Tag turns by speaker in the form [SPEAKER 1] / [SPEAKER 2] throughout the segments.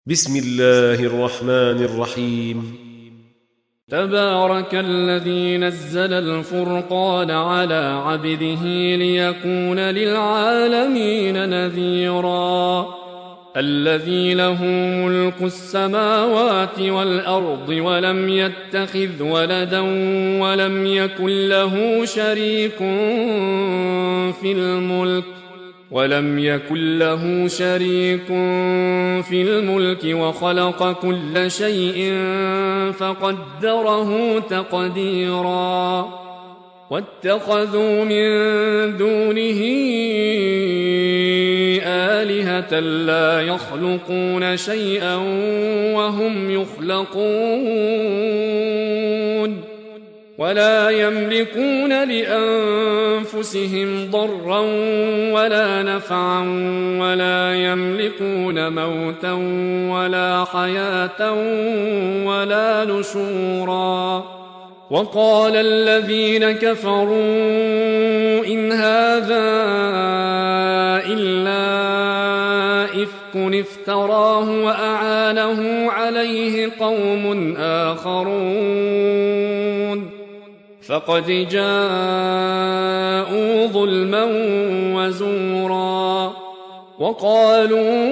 [SPEAKER 1] بسم الله الرحمن الرحيم.
[SPEAKER 2] تبارك الذي نزل الفرقان على عبده ليكون للعالمين نذيرا. الذي له ملك السماوات والأرض ولم يتخذ ولدا ولم يكن له شريك في الملك وخلق كل شيء فقدره تقديرا. واتخذوا من دونه آلهة لا يخلقون شيئا وهم يخلقون ولا يملكون لأنفسهم ضرا ولا نفعا ولا يملكون موتا ولا حياة ولا نشورا. وقال الذين كفروا إن هذا إلا إفك افتراه وأعانه عليه قوم آخرون فقد جاءوا ظلما وزورا. وقالوا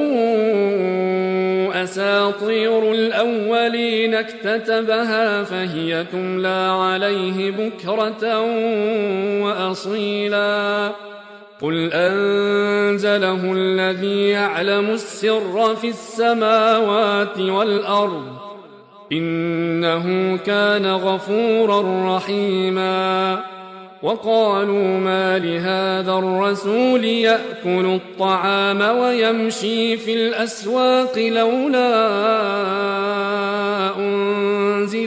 [SPEAKER 2] أساطير الأولين اكتتبها فهي تملى عليه بكرة وأصيلا. قل أنزله الذي يعلم السر في السماوات والأرض إنه كان غفورا رحيما. وقالوا ما لهذا الرسول يأكل الطعام ويمشي في الأسواق لولا أنزل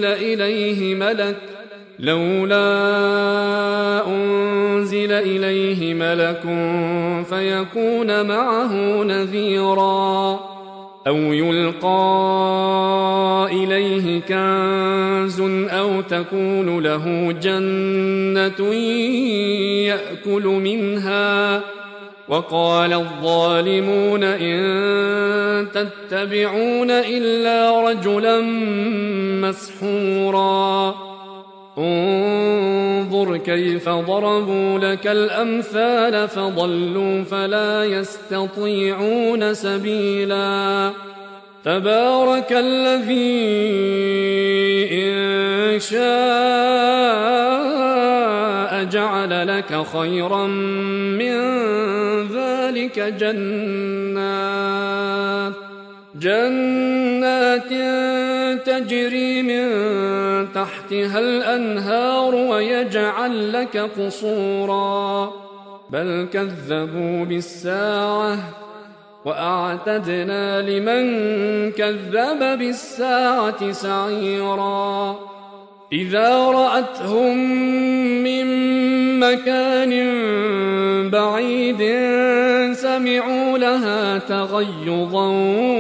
[SPEAKER 2] إليه ملك فيكون معه نذيرا. أو يلقى إليه كنز أو تكون له جنة يأكل منها. وقال الظالمون إن تتبعون إلا رجلا مسحورا. انظر كيف ضربوا لك الأمثال فضلوا فلا يستطيعون سبيلا. تبارك الذي إن شاء جعل لك خيرا من ذلك جنات تجري من تحتها الأنهار ويجعل لك قصورا. بل كذبوا بالساعة وأعتدنا لمن كذب بالساعة سعيرا. إذا رأتهم من مكان بعيد سمعوا لها تغيظا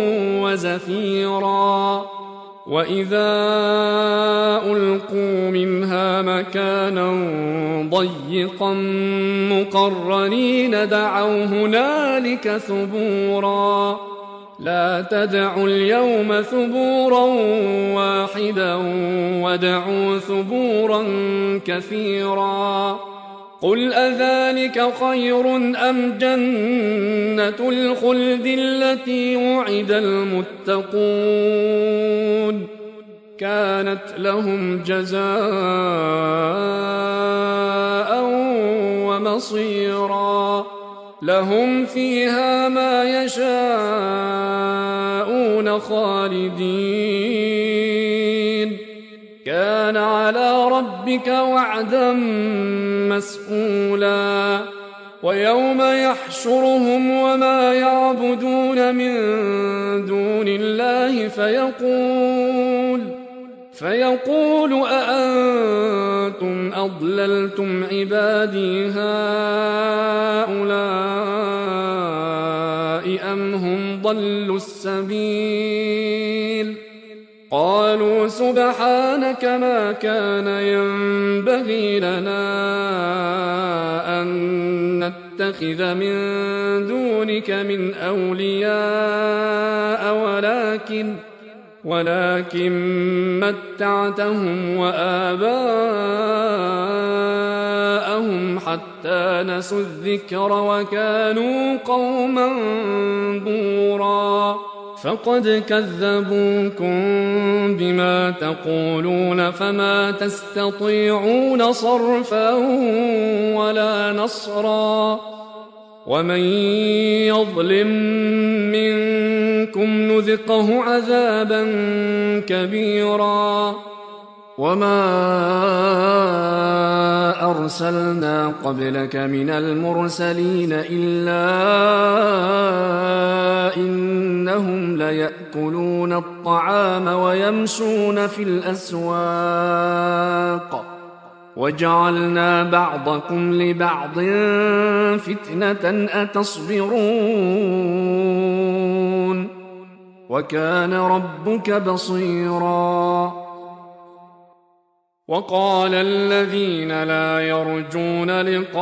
[SPEAKER 2] وزفيرا. وإذا ألقوا منها مكانا ضيقا مقرنين دعوا هنالك ثبورا. لا تدعوا اليوم ثبورا واحدا ودعوا ثبورا كثيرا. قل أذلك خير أم جنة الخلد التي وعد المتقون كانت لهم جزاء ومصيرا. لهم فيها ما يشاءون خالدين كان على ربك وعدا مسئولا. ويوم يحشرهم وما يعبدون من دون الله فيقول أأنتم أضللتم عبادي هؤلاء أم هم ضلوا السبيل. قالوا سبحانك ما كان ينبغي لنا أن نتخذ من دونك من أولياء ولكن متعتهم وآباءهم حتى نسوا الذكر وكانوا قوما بورا. فقد كذبوكم بما تقولون فما تستطيعون صرفا ولا نصرا. ومن يظلم منكم نذقه عذابا كبيرا. وما أرسلنا قبلك من المرسلين إلا إنهم ليأكلون الطعام ويمشون في الأسواق وجعلنا بعضكم لبعض فتنة أتصبرون وكان ربك بصيرا. وقال الذين لا يرجون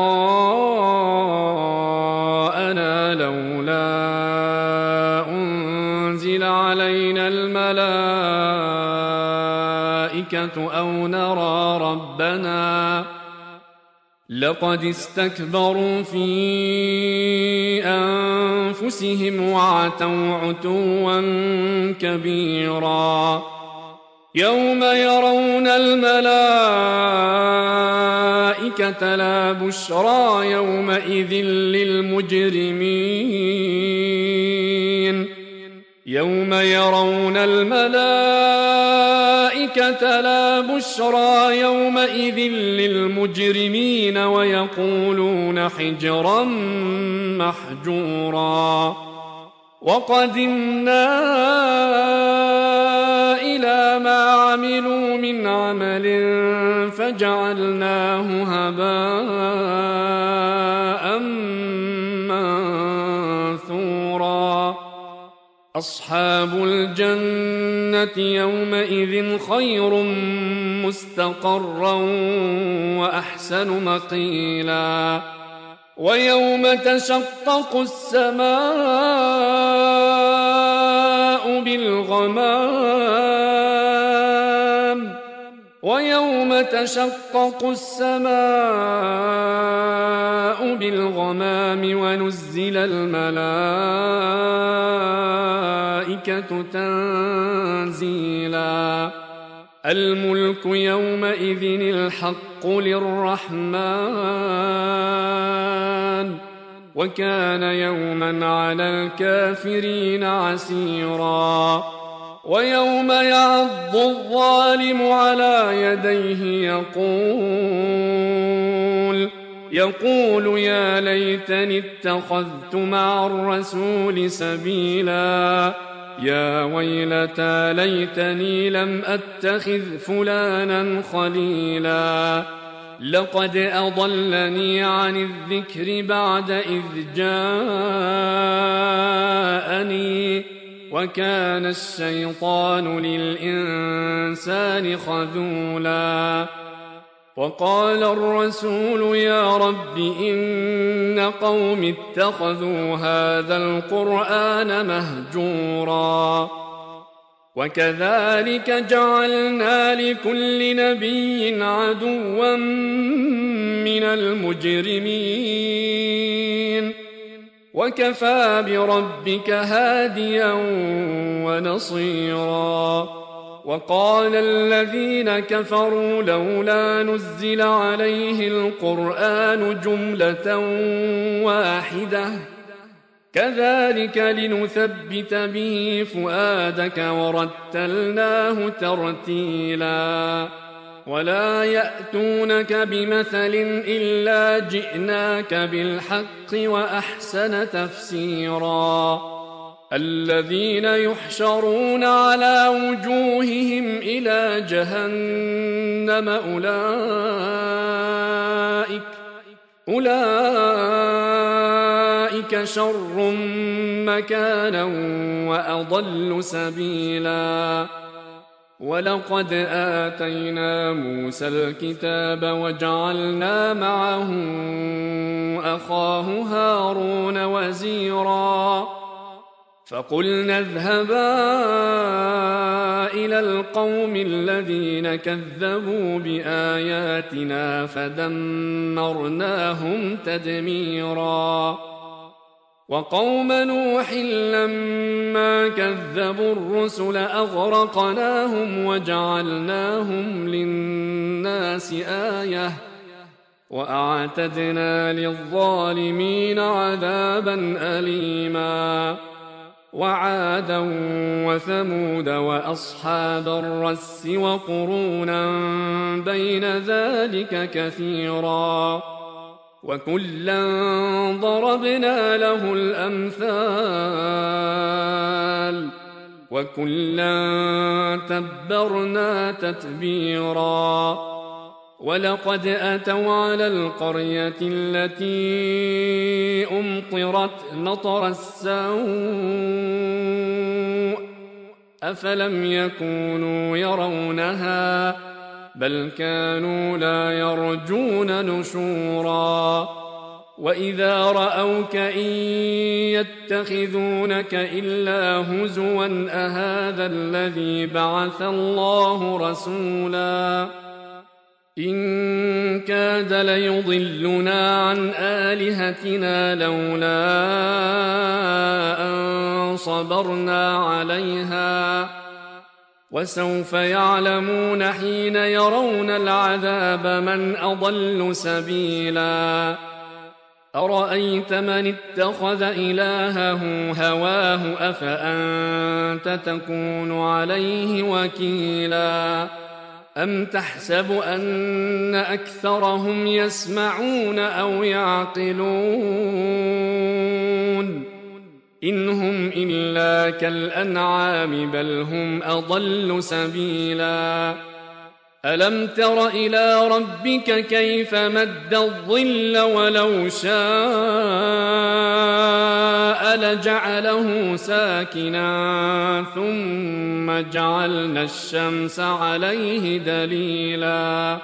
[SPEAKER 2] لقاءنا لولا أنزل علينا الملائكة أو نرى ربنا لقد استكبروا في أنفسهم وعتوا عتوا كبيرا. يوم يرون الملائكة لا بشرى يومئذ للمجرمين. يوم يرون الملائكة لا بشرى يومئذ للمجرمين ويقولون حجرا محجورا. وقدمنا إلى ما عملوا من عمل فجعلناه هباء منثورا. أصحاب الجنة يومئذ خير مستقرا وأحسن مقيلا. ويوم تشقق السماء بالغمام ونزل الملائكة تنزيلا. الملك يومئذ الحق للرحمن وكان يوما على الكافرين عسيرا. ويوم يعض الظالم على يديه يقول يا ليتني اتخذت مع الرسول سبيلا. يا ويلتى ليتني لم أتخذ فلانا خليلا. لقد أضلني عن الذكر بعد إذ جاءني وكان الشيطان للإنسان خذولا. وقال الرسول يا رب إن قوم اتخذوا هذا القرآن مهجورا. وكذلك جعلنا لكل نبي عدوا من المجرمين وكفى بربك هاديا ونصيرا. وقال الذين كفروا لولا نزل عليه القرآن جملة واحدة كذلك لنثبت به فؤادك ورتلناه ترتيلا. ولا يأتونك بمثل إلا جئناك بالحق وأحسن تفسيرا. الذين يحشرون على وجوههم إلى جهنم أولئك شر مكانا وأضل سبيلا. ولقد آتينا موسى الكتاب وجعلنا معه أخاه هارون وزيرا. فقلنا اذهبا إلى القوم الذين كذبوا بآياتنا فدمرناهم تدميرا وقوم نوح لما كذبوا الرسل أغرقناهم وجعلناهم للناس آية وأعتدنا للظالمين عذابا أليما وعادا وثمود وأصحاب الرس وقرونا بين ذلك كثيرا وكلا ضربنا له الأمثال وكلا تبرنا تتبيرا ولقد أتوا على القرية التي أمطرت مطر السوء أفلم يكونوا يرونها بل كانوا لا يرجون نشورا وإذا رأوك إن يتخذونك إلا هزوا أهذا الذي بعث الله رسولا إن كاد ليضلنا عن آلهتنا لولا أن صبرنا عليها وسوف يعلمون حين يرون العذاب من أضل سبيلا أرأيت من اتخذ إلهه هواه أفأنت تكون عليه وكيلا أم تحسب أن أكثرهم يسمعون أو يعقلون إن هم إلا كالأنعام بل هم أضل سبيلا ألم تر إلى ربك كيف مد الظل ولو شاء لجعله ساكنا ثم جعلنا الشمس عليه دليلا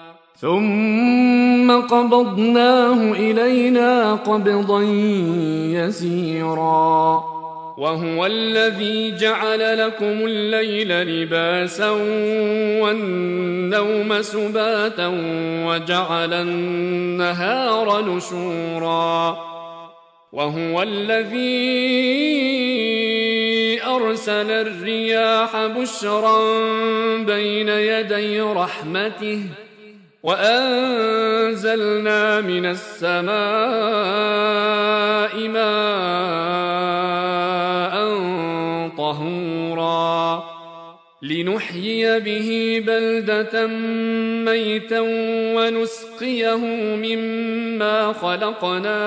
[SPEAKER 2] ثم قبضناه إلينا قبضا يسيرا وهو الذي جعل لكم الليل لباسا والنوم سباتا وجعل النهار نشورا وهو الذي أرسل الرياح بشرا بين يدي رحمته وأنزلنا من السماء ماء طهورا لنحيي به بلدة ميتا ونسقيه مما خلقنا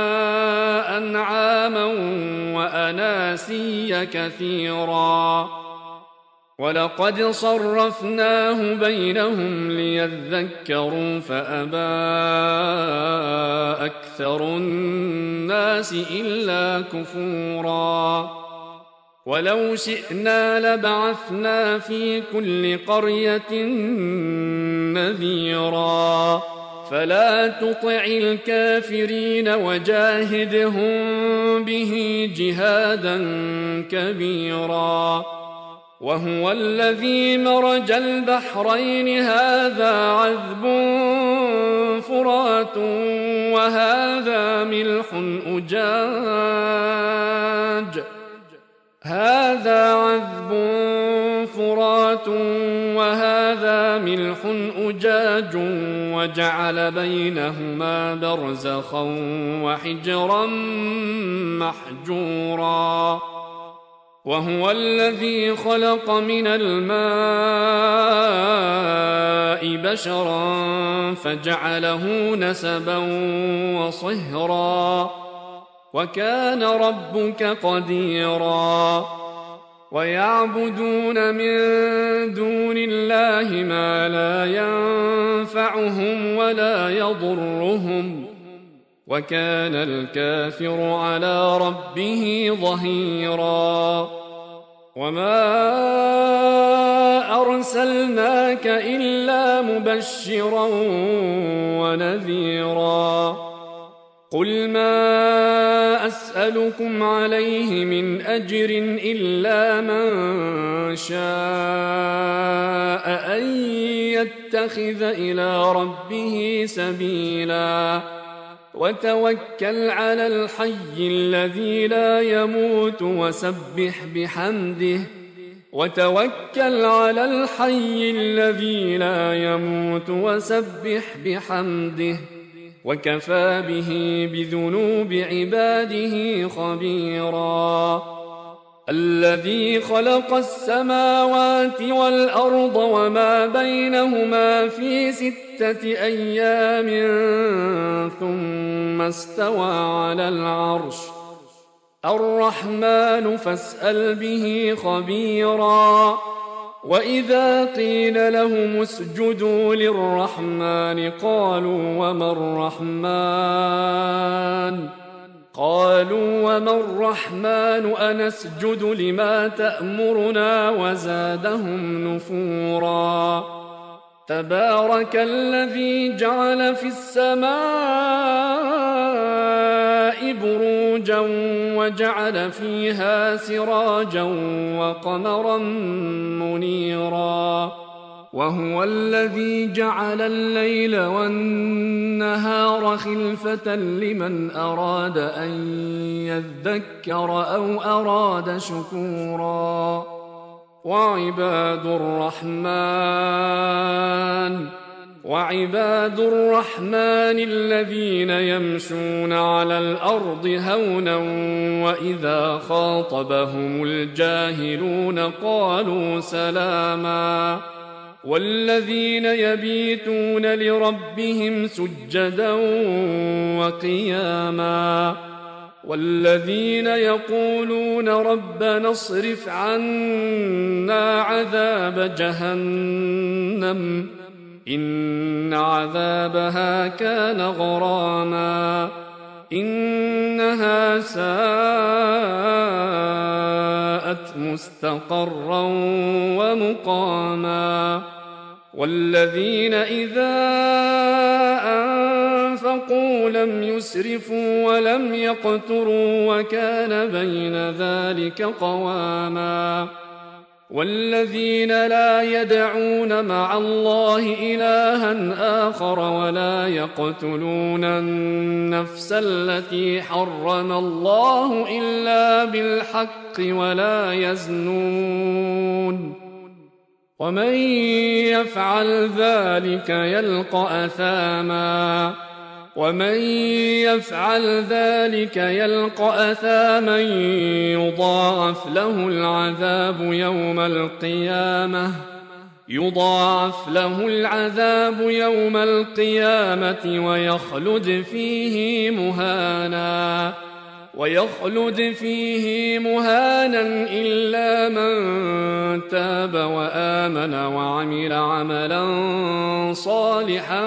[SPEAKER 2] أنعاما وأناسيا كثيرا ولقد صرفناه بينهم ليذكروا فأبى أكثر الناس إلا كفورا ولو شئنا لبعثنا في كل قرية نذيرا فلا تطع الكافرين وجاهدهم به جهادا كبيرا وهو الذي مرج البحرين هذا عذب فرات وهذا ملح أجاج هذا عذب فرات وهذا ملح أجاج وجعل بينهما برزخا وحجرا محجورا وهو الذي خلق من الماء بشرا فجعله نسبا وصهرا وكان ربك قديرا ويعبدون من دون الله ما لا ينفعهم ولا يضرهم وكان الكافر على ربه ظهيرا وما أرسلناك إلا مبشرا ونذيرا قل ما أسألكم عليه من أجر إلا من شاء أن يتخذ إلى ربه سبيلا وتوكل على الحي الذي لا يموت وسبح بحمده وكفى به بذنوب عباده خبيرا الذي خلق السماوات والأرض وما بينهما في 6 أيام ثم استوى على العرش الرحمن فاسأل به خبيرا وإذا قيل لهم اسجدوا للرحمن قالوا وما الرحمن أنسجد لما تأمرنا وزادهم نفورا تبارك الذي جعل في السماء بروجا وجعل فيها سراجا وقمرا منيرا وهو الذي جعل الليل والنهار خلفة لمن أراد أن يذكر أو أراد شكورا وعباد الرحمن الذين يمشون على الأرض هونا وإذا خاطبهم الجاهلون قالوا سلاما والذين يبيتون لربهم سجدا وقياما والذين يقولون ربنا اصرف عنا عذاب جهنم إن عذابها كان غراما إنها ساءت مستقرا ومقاما والذين إذا أنفقوا لم يسرفوا ولم يقتروا وكان بين ذلك قواما والذين لا يدعون مع الله إلها آخر ولا يقتلون النفس التي حرم الله إلا بالحق ولا يزنون ومن يفعل ذلك يلقى أثاما يضاعف له العذاب يوم القيامة ويخلد فيه مهانا إلا من تاب وآمن وعمل عملا صالحا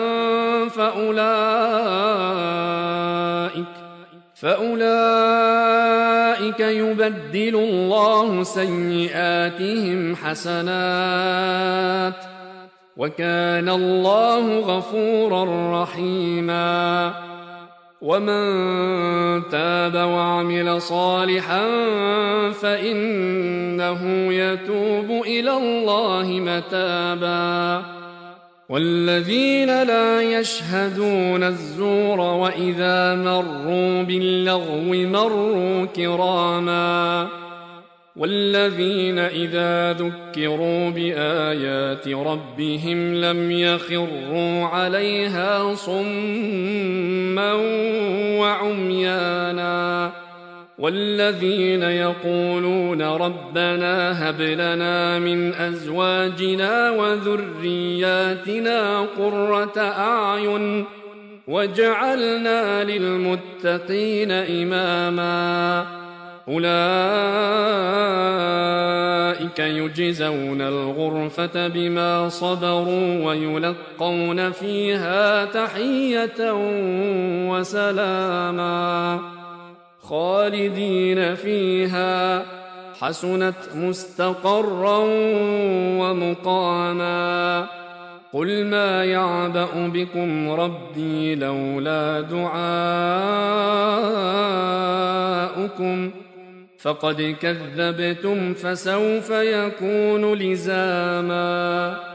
[SPEAKER 2] فأولئك يبدل الله سيئاتهم حسنات وكان الله غفورا رحيما ومن تاب وعمل صالحا فإنه يتوب إلى الله متابا والذين لا يشهدون الزور وإذا مروا باللغو مروا كراما والذين إذا ذكروا بآيات ربهم لم يخروا عليها صما وعميانا والذين يقولون ربنا هب لنا من أزواجنا وذرياتنا قرة أعين واجعلنا للمتقين إماما أولئك يجزون الغرفة بما صبروا ويلقون فيها تحية وسلاما خالدين فيها حسنت مستقرا ومقاما قل ما يعبأ بكم ربي لولا دعاؤكم فقد كذبتم فسوف يكون لزاما